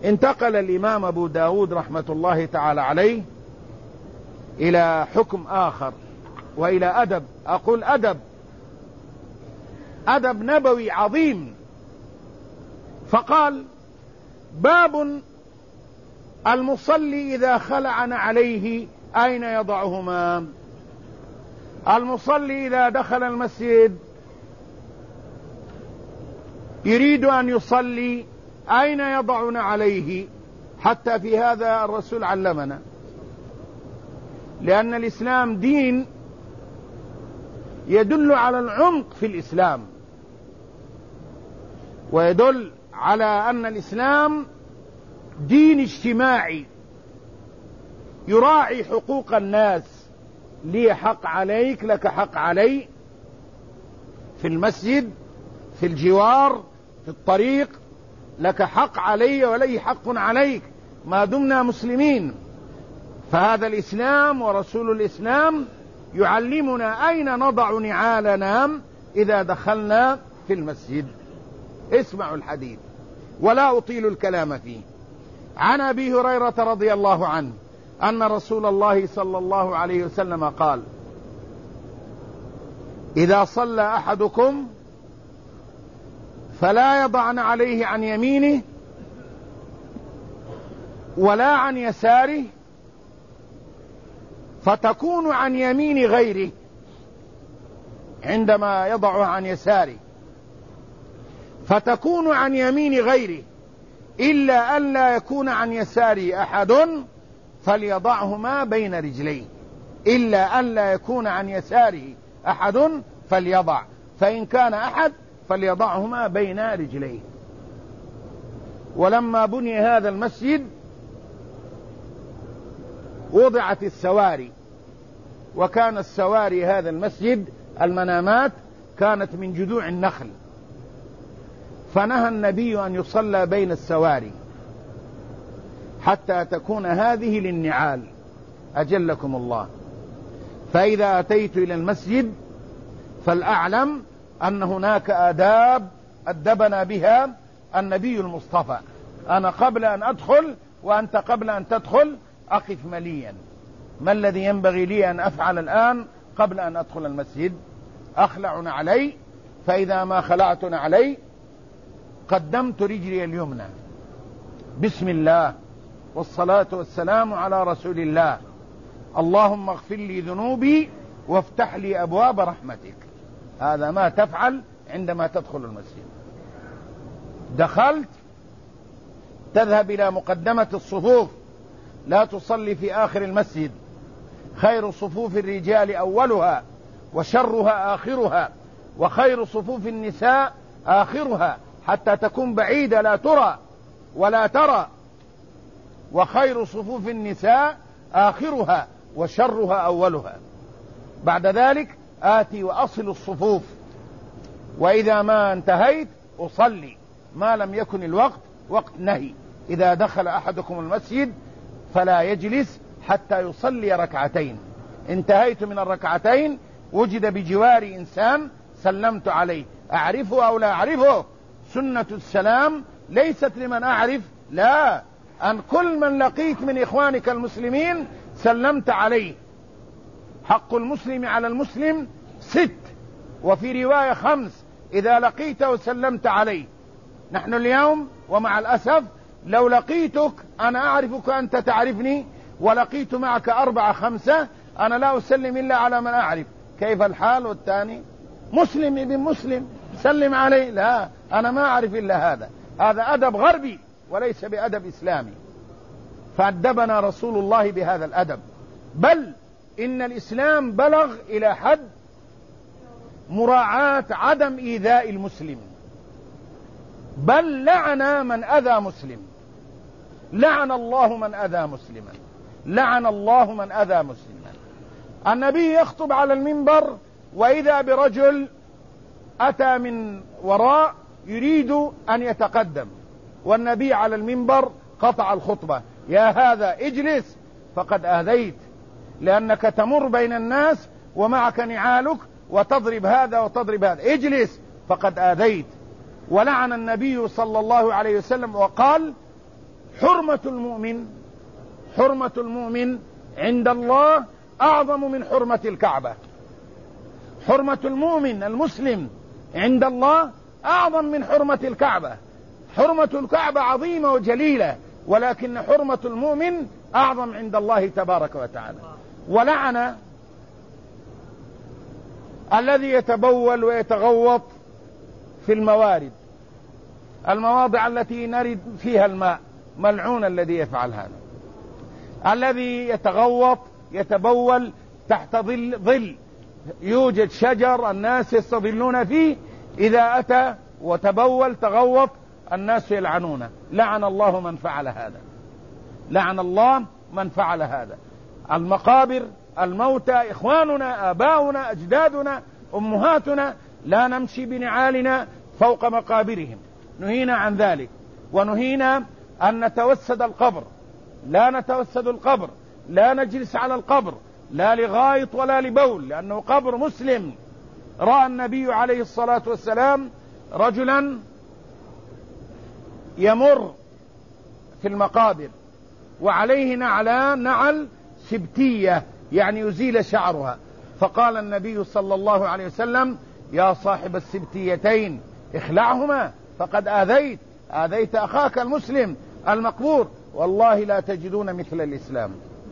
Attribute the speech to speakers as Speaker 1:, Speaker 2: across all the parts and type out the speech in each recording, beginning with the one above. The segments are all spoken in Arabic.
Speaker 1: انتقل الإمام أبو داود رحمة الله تعالى عليه إلى حكم آخر وإلى أدب، أقول أدب نبوي عظيم. فقال: باب المصلي إذا خلع نعليه أين يضعهما؟ المصلي إذا دخل المسجد يريد أن يصلي، أين يضع نعليه؟ حتى في هذا الرسول علمنا، لأن الإسلام دين يدل على العمق في الإسلام، ويدل على أن الإسلام دين اجتماعي يراعي حقوق الناس. لي حق عليك، لك حق علي، في المسجد، في الجوار، في الطريق، لك حق علي ولي حق عليك ما دمنا مسلمين. فهذا الإسلام ورسول الإسلام يعلمنا أين نضع نعالنا إذا دخلنا في المسجد. اسمعوا الحديث ولا أطيل الكلام فيه. عن أبي هريرة رضي الله عنه أن رسول الله صلى الله عليه وسلم قال: إذا صلى أحدكم فلا يضعن عليه عن يمينه ولا عن يساره، فتكون عن يمين غيره عندما يضعها عن يساره، فتكون عن يمين غيره، إلا أن لا يكون عن يساره أحد فليضعهما بين رجليه، إلا أن لا يكون عن يساره أحد فليضع، فإن كان أحد فليضعهما بين رجليه. ولما بني هذا المسجد وضعت السواري، وكان السواري هذا المسجد المنامات كانت من جذوع النخل، فنهى النبي أن يصلى بين السواري حتى تكون هذه للنعال، أجلكم الله. فإذا أتيت إلى المسجد فالأعلم أن هناك آداب أدبنا بها النبي المصطفى. أنا قبل أن أدخل وأنت قبل أن تدخل أقف مليا. ما الذي ينبغي لي أن أفعل الآن قبل أن أدخل المسجد؟ أخلع نعلي، فإذا ما خلعت نعلي قدمت رجلي اليمنى، بسم الله والصلاة والسلام على رسول الله، اللهم اغفر لي ذنوبي وافتح لي أبواب رحمتك. هذا ما تفعل عندما تدخل المسجد. دخلت تذهب إلى مقدمة الصفوف، لا تصلي في آخر المسجد. خير صفوف الرجال أولها وشرها آخرها، وخير صفوف النساء آخرها، حتى تكون بعيدة لا ترى ولا ترى. وخير صفوف النساء آخرها وشرها أولها. بعد ذلك آتي وأصل الصفوف، وإذا ما انتهيت أصلي ما لم يكن الوقت وقت نهي. إذا دخل أحدكم المسجد فلا يجلس حتى يصلي ركعتين. انتهيت من الركعتين وجد بجواري إنسان سلمت عليه، أعرفه أو لا أعرفه. سنة السلام ليست لمن أعرف، لا، أن كل من لقيت من إخوانك المسلمين سلمت عليه. حق المسلم على المسلم 6، وفي رواية 5 إذا لقيته سلمت عليه. نحن اليوم ومع الأسف لو لقيتك أنا أعرفك أنت تعرفني، ولقيت معك 4 5 أنا لا أسلم إلا على من أعرف. كيف الحال؟ والثاني مسلم ابن مسلم سلم عليه، لا، أنا ما أعرف إلا هذا. هذا أدب غربي وليس بأدب إسلامي. فأدبنا رسول الله بهذا الأدب، بل إن الإسلام بلغ إلى حد مراعاة عدم إيذاء المسلم، بل لعن من أذى مسلم. لعن الله من أذى مسلما، لعن الله من أذى مسلما. النبي يخطب على المنبر وإذا برجل أتى من وراء يريد أن يتقدم، والنبي على المنبر قطع الخطبة: يا هذا اجلس فقد آذيت، لأنك تمر بين الناس ومعك نعالك وتضرب هذا وتضرب هذا، اجلس فقد آذيت. ولعن النبي صلى الله عليه وسلم وقال: حرمة المؤمن عند الله أعظم من حرمة الكعبة. حرمة المؤمن المسلم عند الله أعظم من حرمة الكعبة. حرمة الكعبة عظيمة وجليلة، ولكن حرمة المؤمن أعظم عند الله تبارك وتعالى. ولعن الذي يتبول ويتغوط في المواضع التي نرد فيها الماء، ملعون الذي يفعل هذا. الذي يتغوط يتبول تحت ظل يوجد شجر الناس يستظلون فيه، إذا أتى وتبول تغوط الناس يلعنونه. لعن الله من فعل هذا، لعن الله من فعل هذا. المقابر، الموتى، إخواننا، آباؤنا، أجدادنا، أمهاتنا، لا نمشي بنعالنا فوق مقابرهم، نهينا عن ذلك. ونهينا أن نتوسد القبر، لا نتوسد القبر، لا نجلس على القبر، لا لغائط ولا لبول، لأنه قبر مسلم. رأى النبي عليه الصلاة والسلام رجلا يمر في المقابر وعليه نعل سبتية، يعني يزيل شعرها، فقال النبي صلى الله عليه وسلم: يا صاحب السبتيتين اخلعهما فقد آذيت أخاك المسلم المقبور. والله لا تجدون مثل الإسلام،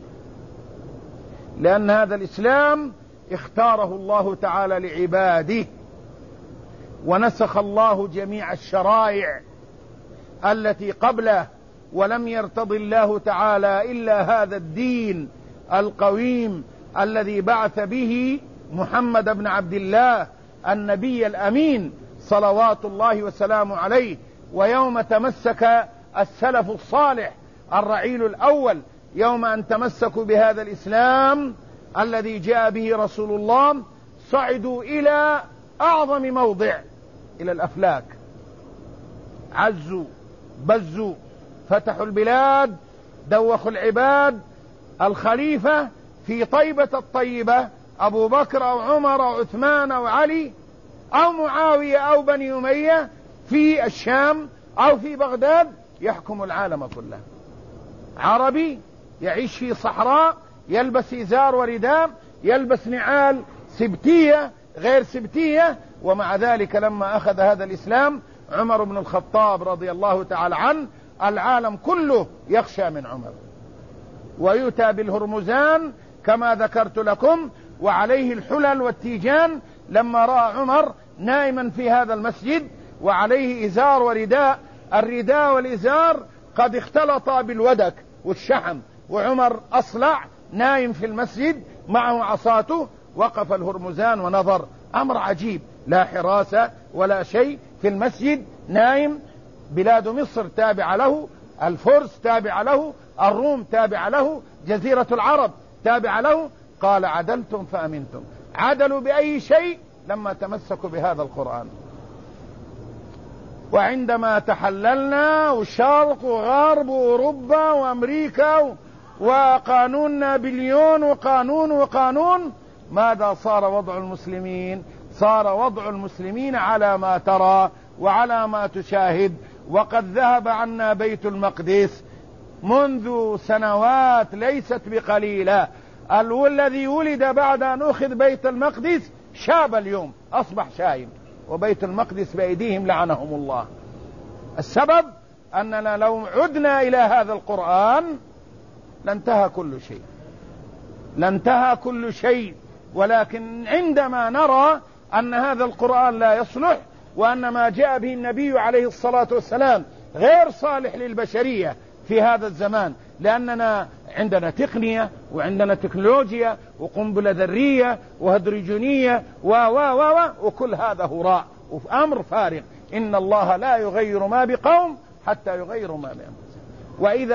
Speaker 1: لأن هذا الإسلام اختاره الله تعالى لعباده، ونسخ الله جميع الشرائع التي قبله، ولم يرتضي الله تعالى إلا هذا الدين القويم الذي بعث به محمد بن عبد الله النبي الأمين صلوات الله وسلامه عليه. ويوم تمسك السلف الصالح الرعيل الأول، يوم أن تمسكوا بهذا الإسلام الذي جاء به رسول الله، صعدوا إلى أعظم موضع، إلى الأفلاك، عزوا بزوا، فتحوا البلاد، دوخوا العباد. الخليفة في طيبة الطيبة أبو بكر أو عمر أو عثمان أو علي أو معاوية أو بني أمية في الشام أو في بغداد يحكم العالم كله. عربي يعيش في صحراء، يلبس إزار ورداء، يلبس نعال سبتية غير سبتية، ومع ذلك لما أخذ هذا الإسلام عمر بن الخطاب رضي الله تعالى عنه، العالم كله يخشى من عمر. ويؤتى بالهرمزان كما ذكرت لكم، وعليه الحلل والتيجان. لما رأى عمر نائما في هذا المسجد وعليه إزار ورداء، الرداء والإزار قد اختلطا بالودك والشحم، وعمر أصلع نائم في المسجد معه عصاته، وقف الهرمزان ونظر. أمر عجيب، لا حراسة ولا شيء، في المسجد نائم. بلاد مصر تابعة له، الفرس تابعة له، الروم تابعة له، جزيرة العرب تابعة له. قال: عدلتم فأمنتم. عدلوا بأي شيء؟ لما تمسكوا بهذا القرآن. وعندما تحللنا وشرق وغرب وأوروبا وأمريكا وقانون نابليون وقانون، ماذا صار وضع المسلمين؟ صار وضع المسلمين على ما ترى وعلى ما تشاهد. وقد ذهب عنا بيت المقدس منذ سنوات ليست بقليلة. الذي ولد بعد أن أخذ بيت المقدس شاب اليوم، أصبح شايب، وبيت المقدس بأيديهم لعنهم الله. السبب أننا لو عدنا إلى هذا القرآن لانتهى كل شيء. ولكن عندما نرى أن هذا القرآن لا يصلح، وأن ما جاء به النبي عليه الصلاة والسلام غير صالح للبشرية في هذا الزمان، لأننا عندنا تقنية وعندنا تكنولوجيا وقنبلة ذرية وهيدروجينية وكل هذا هراء وأمر فارغ. إن الله لا يغير ما بقوم حتى يغيروا ما بأنفسهم. وإذا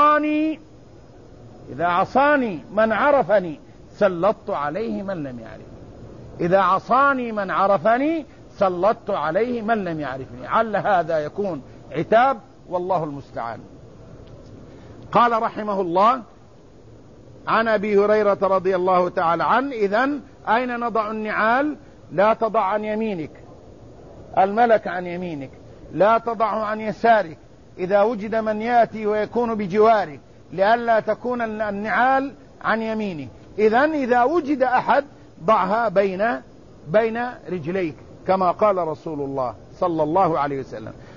Speaker 1: عصاني من عرفني سلطت عليه من لم يعرفني. إذا عصاني من عرفني سلطت عليه من لم يعرفني. عل هذا يكون عتاب، والله المستعان. قال رحمه الله عن أبي هريرة رضي الله تعالى عنه: إذن أين نضع النعال؟ لا تضع عن يمينك، الملك عن يمينك، لا تضعه عن يسارك، إذا وجد من يأتي ويكون بجواره لئلا تكون النعال عن يمينه. إذن إذا وجد أحد ضعها بين رجليك كما قال رسول الله صلى الله عليه وسلم.